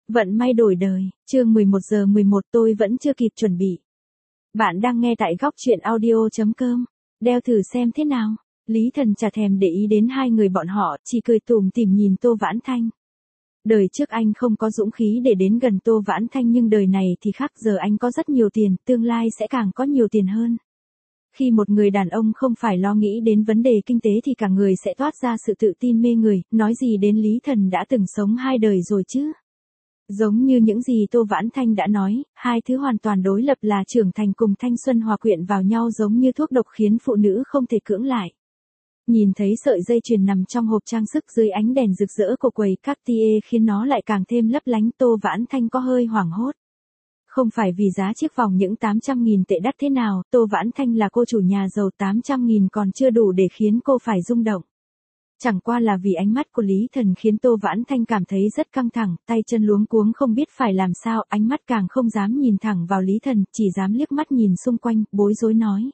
Vận may đổi đời, chương 11:11 tôi vẫn chưa kịp chuẩn bị. Bạn đang nghe tại góc truyện audio.com. Đeo thử xem thế nào. Lý Thần chả thèm để ý đến hai người bọn họ, chỉ cười tủm tỉm nhìn Tô Vãn Thanh. Đời trước anh không có dũng khí để đến gần Tô Vãn Thanh, nhưng đời này thì khác, giờ anh có rất nhiều tiền, tương lai sẽ càng có nhiều tiền hơn. Khi một người đàn ông không phải lo nghĩ đến vấn đề kinh tế thì cả người sẽ toát ra sự tự tin mê người, nói gì đến Lý Thần đã từng sống hai đời rồi chứ. Giống như những gì Tô Vãn Thanh đã nói, hai thứ hoàn toàn đối lập là trưởng thành cùng thanh xuân hòa quyện vào nhau giống như thuốc độc khiến phụ nữ không thể cưỡng lại. Nhìn thấy sợi dây chuyền nằm trong hộp trang sức dưới ánh đèn rực rỡ của quầy Cartier khiến nó lại càng thêm lấp lánh, Tô Vãn Thanh có hơi hoảng hốt. Không phải vì giá chiếc vòng những 800.000 tệ đắt thế nào, Tô Vãn Thanh là cô chủ nhà giàu, 800.000 còn chưa đủ để khiến cô phải rung động. Chẳng qua là vì ánh mắt của Lý Thần khiến Tô Vãn Thanh cảm thấy rất căng thẳng, tay chân luống cuống không biết phải làm sao, ánh mắt càng không dám nhìn thẳng vào Lý Thần, chỉ dám liếc mắt nhìn xung quanh, bối rối nói.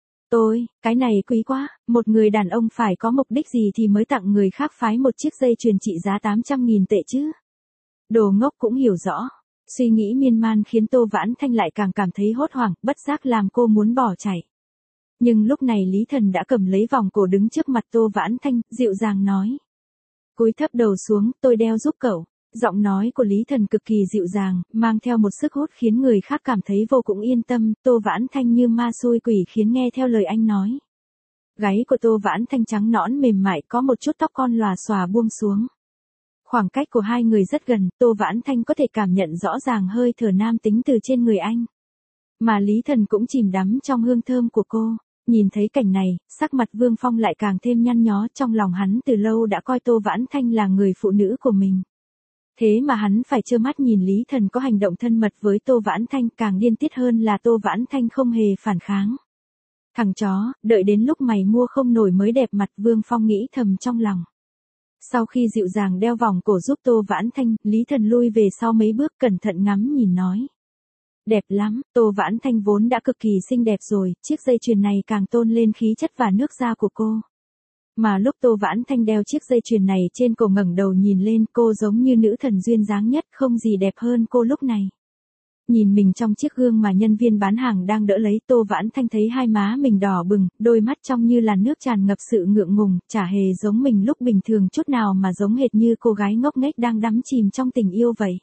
Cái này quý quá, một người đàn ông phải có mục đích gì thì mới tặng người khác phái một chiếc dây chuyền trị giá 800.000 tệ chứ? Đồ ngốc cũng hiểu rõ. Suy nghĩ miên man khiến Tô Vãn Thanh lại càng cảm thấy hốt hoảng, bất giác làm cô muốn bỏ chạy. Nhưng lúc này Lý Thần đã cầm lấy vòng cổ đứng trước mặt Tô Vãn Thanh, dịu dàng nói. Cúi thấp đầu xuống, tôi đeo giúp cậu. Giọng nói của Lý Thần cực kỳ dịu dàng, mang theo một sức hút khiến người khác cảm thấy vô cùng yên tâm, Tô Vãn Thanh như ma xui quỷ khiến nghe theo lời anh nói. Gáy của Tô Vãn Thanh trắng nõn mềm mại, có một chút tóc con lòa xòa buông xuống. Khoảng cách của hai người rất gần, Tô Vãn Thanh có thể cảm nhận rõ ràng hơi thở nam tính từ trên người anh. Mà Lý Thần cũng chìm đắm trong hương thơm của cô. Nhìn thấy cảnh này, sắc mặt Vương Phong lại càng thêm nhăn nhó, trong lòng hắn từ lâu đã coi Tô Vãn Thanh là người phụ nữ của mình. Thế mà hắn phải trơ mắt nhìn Lý Thần có hành động thân mật với Tô Vãn Thanh, càng điên tiết hơn là Tô Vãn Thanh không hề phản kháng. Thằng chó, đợi đến lúc mày mua không nổi mới đẹp mặt, Vương Phong nghĩ thầm trong lòng. Sau khi dịu dàng đeo vòng cổ giúp Tô Vãn Thanh, Lý Thần lui về sau mấy bước cẩn thận ngắm nhìn nói. Đẹp lắm, Tô Vãn Thanh vốn đã cực kỳ xinh đẹp rồi, chiếc dây chuyền này càng tôn lên khí chất và nước da của cô. Mà lúc Tô Vãn Thanh đeo chiếc dây chuyền này trên cổ ngẩng đầu nhìn lên, cô giống như nữ thần duyên dáng nhất, không gì đẹp hơn cô lúc này. Nhìn mình trong chiếc gương mà nhân viên bán hàng đang đỡ lấy, Tô Vãn Thanh thấy hai má mình đỏ bừng, đôi mắt trong như là nước tràn ngập sự ngượng ngùng, chả hề giống mình lúc bình thường chút nào mà giống hệt như cô gái ngốc nghếch đang đắm chìm trong tình yêu vậy.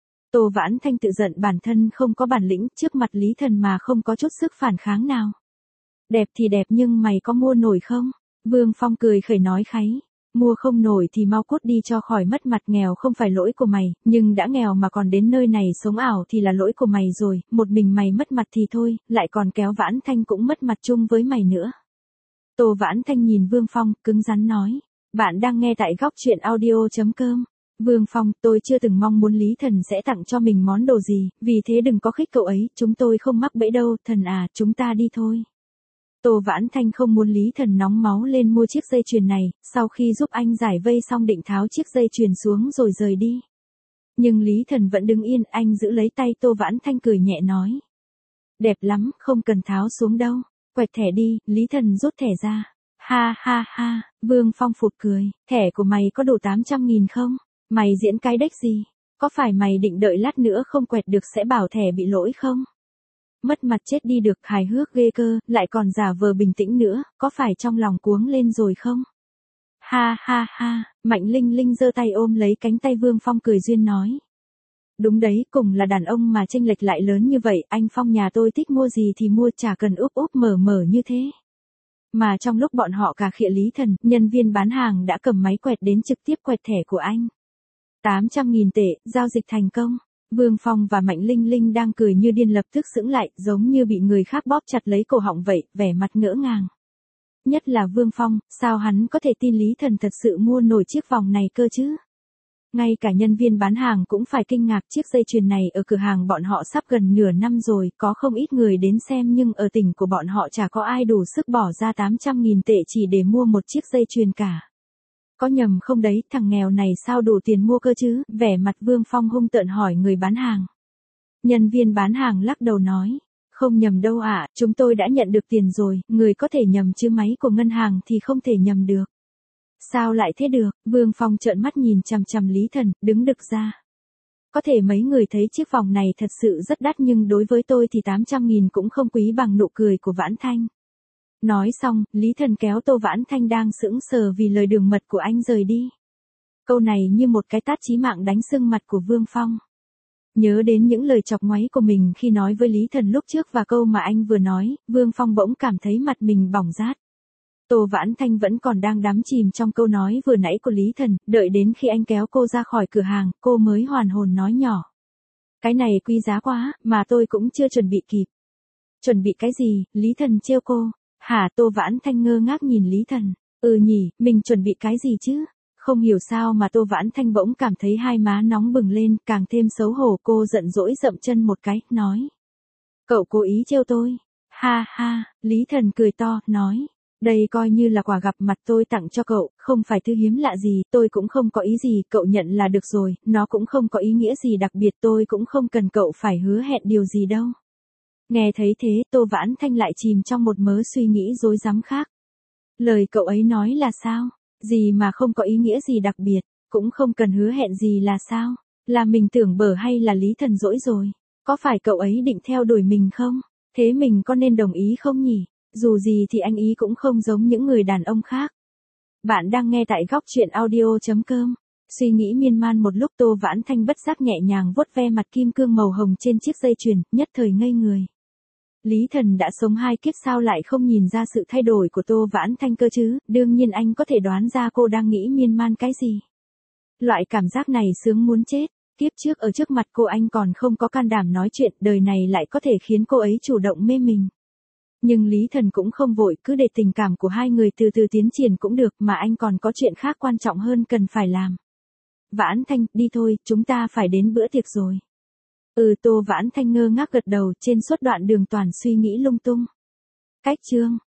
Tô Vãn Thanh tự giận bản thân không có bản lĩnh, trước mặt Lý Thần mà không có chút sức phản kháng nào. Đẹp thì đẹp nhưng mày có mua nổi không? Vương Phong cười khẩy nói kháy. Mua không nổi thì mau cút đi cho khỏi mất mặt, nghèo không phải lỗi của mày, nhưng đã nghèo mà còn đến nơi này sống ảo thì là lỗi của mày rồi, một mình mày mất mặt thì thôi, lại còn kéo Vãn Thanh cũng mất mặt chung với mày nữa. Tô Vãn Thanh nhìn Vương Phong, cứng rắn nói. Bạn đang nghe tại góc truyện audio.com. Vương Phong, tôi chưa từng mong muốn Lý Thần sẽ tặng cho mình món đồ gì, vì thế đừng có khích cậu ấy, chúng tôi không mắc bẫy đâu, Thần à, chúng ta đi thôi. Tô Vãn Thanh không muốn Lý Thần nóng máu lên mua chiếc dây chuyền này, sau khi giúp anh giải vây xong định tháo chiếc dây chuyền xuống rồi rời đi. Nhưng Lý Thần vẫn đứng yên, anh giữ lấy tay Tô Vãn Thanh cười nhẹ nói. Đẹp lắm, không cần tháo xuống đâu, quẹt thẻ đi, Lý Thần rút thẻ ra. Ha ha ha, Vương Phong phụt cười, thẻ của mày có đủ 800.000 không? Mày diễn cái đếch gì? Có phải mày định đợi lát nữa không quẹt được sẽ bảo thẻ bị lỗi không? Mất mặt chết đi được, hài hước ghê cơ, lại còn giả vờ bình tĩnh nữa, có phải trong lòng cuống lên rồi không? Ha ha ha, Mạnh Linh Linh giơ tay ôm lấy cánh tay Vương Phong cười duyên nói. Đúng đấy, cùng là đàn ông mà chênh lệch lại lớn như vậy, anh Phong nhà tôi thích mua gì thì mua, chả cần úp úp mở mở như thế. Mà trong lúc bọn họ cà khịa Lý Thần, nhân viên bán hàng đã cầm máy quẹt đến trực tiếp quẹt thẻ của anh. 800.000 tệ, giao dịch thành công. Vương Phong và Mạnh Linh Linh đang cười như điên lập tức sững lại, giống như bị người khác bóp chặt lấy cổ họng vậy, vẻ mặt ngỡ ngàng. Nhất là Vương Phong, sao hắn có thể tin Lý Thần thật sự mua nổi chiếc vòng này cơ chứ? Ngay cả nhân viên bán hàng cũng phải kinh ngạc, chiếc dây chuyền này ở cửa hàng bọn họ sắp gần nửa năm rồi, có không ít người đến xem nhưng ở tỉnh của bọn họ chả có ai đủ sức bỏ ra 800.000 tệ chỉ để mua một chiếc dây chuyền cả. Có nhầm không đấy, thằng nghèo này sao đủ tiền mua cơ chứ? Vẻ mặt Vương Phong hung tợn hỏi người bán hàng. Nhân viên bán hàng lắc đầu nói. Không nhầm đâu ạ, chúng tôi đã nhận được tiền rồi, người có thể nhầm chứ máy của ngân hàng thì không thể nhầm được. Sao lại thế được? Vương Phong trợn mắt nhìn chằm chằm Lý Thần, đứng đực ra. Có thể mấy người thấy chiếc vòng này thật sự rất đắt nhưng đối với tôi thì 800.000 cũng không quý bằng nụ cười của Vãn Thanh. Nói xong, Lý Thần kéo Tô Vãn Thanh đang sững sờ vì lời đường mật của anh rời đi. Câu này như một cái tát chí mạng đánh sưng mặt của Vương Phong. Nhớ đến những lời chọc ngoáy của mình khi nói với Lý Thần lúc trước và câu mà anh vừa nói, Vương Phong bỗng cảm thấy mặt mình bỏng rát. Tô Vãn Thanh vẫn còn đang đắm chìm trong câu nói vừa nãy của Lý Thần, đợi đến khi anh kéo cô ra khỏi cửa hàng, cô mới hoàn hồn nói nhỏ. Cái này quý giá quá, mà tôi cũng chưa chuẩn bị kịp. Chuẩn bị cái gì? Lý Thần trêu cô. Hả? Tô Vãn Thanh ngơ ngác nhìn Lý Thần. Ừ nhỉ, mình chuẩn bị cái gì chứ? Không hiểu sao mà Tô Vãn Thanh bỗng cảm thấy hai má nóng bừng lên, càng thêm xấu hổ. Cô giận dỗi dậm chân một cái, nói. Cậu cố ý trêu tôi. Ha ha, Lý Thần cười to, nói. Đây coi như là quà gặp mặt tôi tặng cho cậu, không phải thứ hiếm lạ gì, tôi cũng không có ý gì, cậu nhận là được rồi, nó cũng không có ý nghĩa gì đặc biệt, tôi cũng không cần cậu phải hứa hẹn điều gì đâu. Nghe thấy thế, Tô Vãn Thanh lại chìm trong một mớ suy nghĩ rối rắm khác. Lời cậu ấy nói là sao? Gì mà không có ý nghĩa gì đặc biệt, cũng không cần hứa hẹn gì là sao? Là mình tưởng bở hay là Lý Thần dỗi rồi? Có phải cậu ấy định theo đuổi mình không? Thế mình có nên đồng ý không nhỉ? Dù gì thì anh ý cũng không giống những người đàn ông khác. Bạn đang nghe tại góc truyện audio.com. Suy nghĩ miên man một lúc, Tô Vãn Thanh bất giác nhẹ nhàng vuốt ve mặt kim cương màu hồng trên chiếc dây chuyền, nhất thời ngây người. Lý Thần đã sống 2 kiếp sao lại không nhìn ra sự thay đổi của Tô Vãn Thanh cơ chứ, đương nhiên anh có thể đoán ra cô đang nghĩ miên man cái gì. Loại cảm giác này sướng muốn chết, kiếp trước ở trước mặt cô anh còn không có can đảm nói chuyện, đời này lại có thể khiến cô ấy chủ động mê mình. Nhưng Lý Thần cũng không vội, cứ để tình cảm của hai người từ từ tiến triển cũng được, mà anh còn có chuyện khác quan trọng hơn cần phải làm. Vãn Thanh, đi thôi, chúng ta phải đến bữa tiệc rồi. Tô Vãn Thanh ngơ ngác gật đầu, trên suốt đoạn đường toàn suy nghĩ lung tung. Cách chương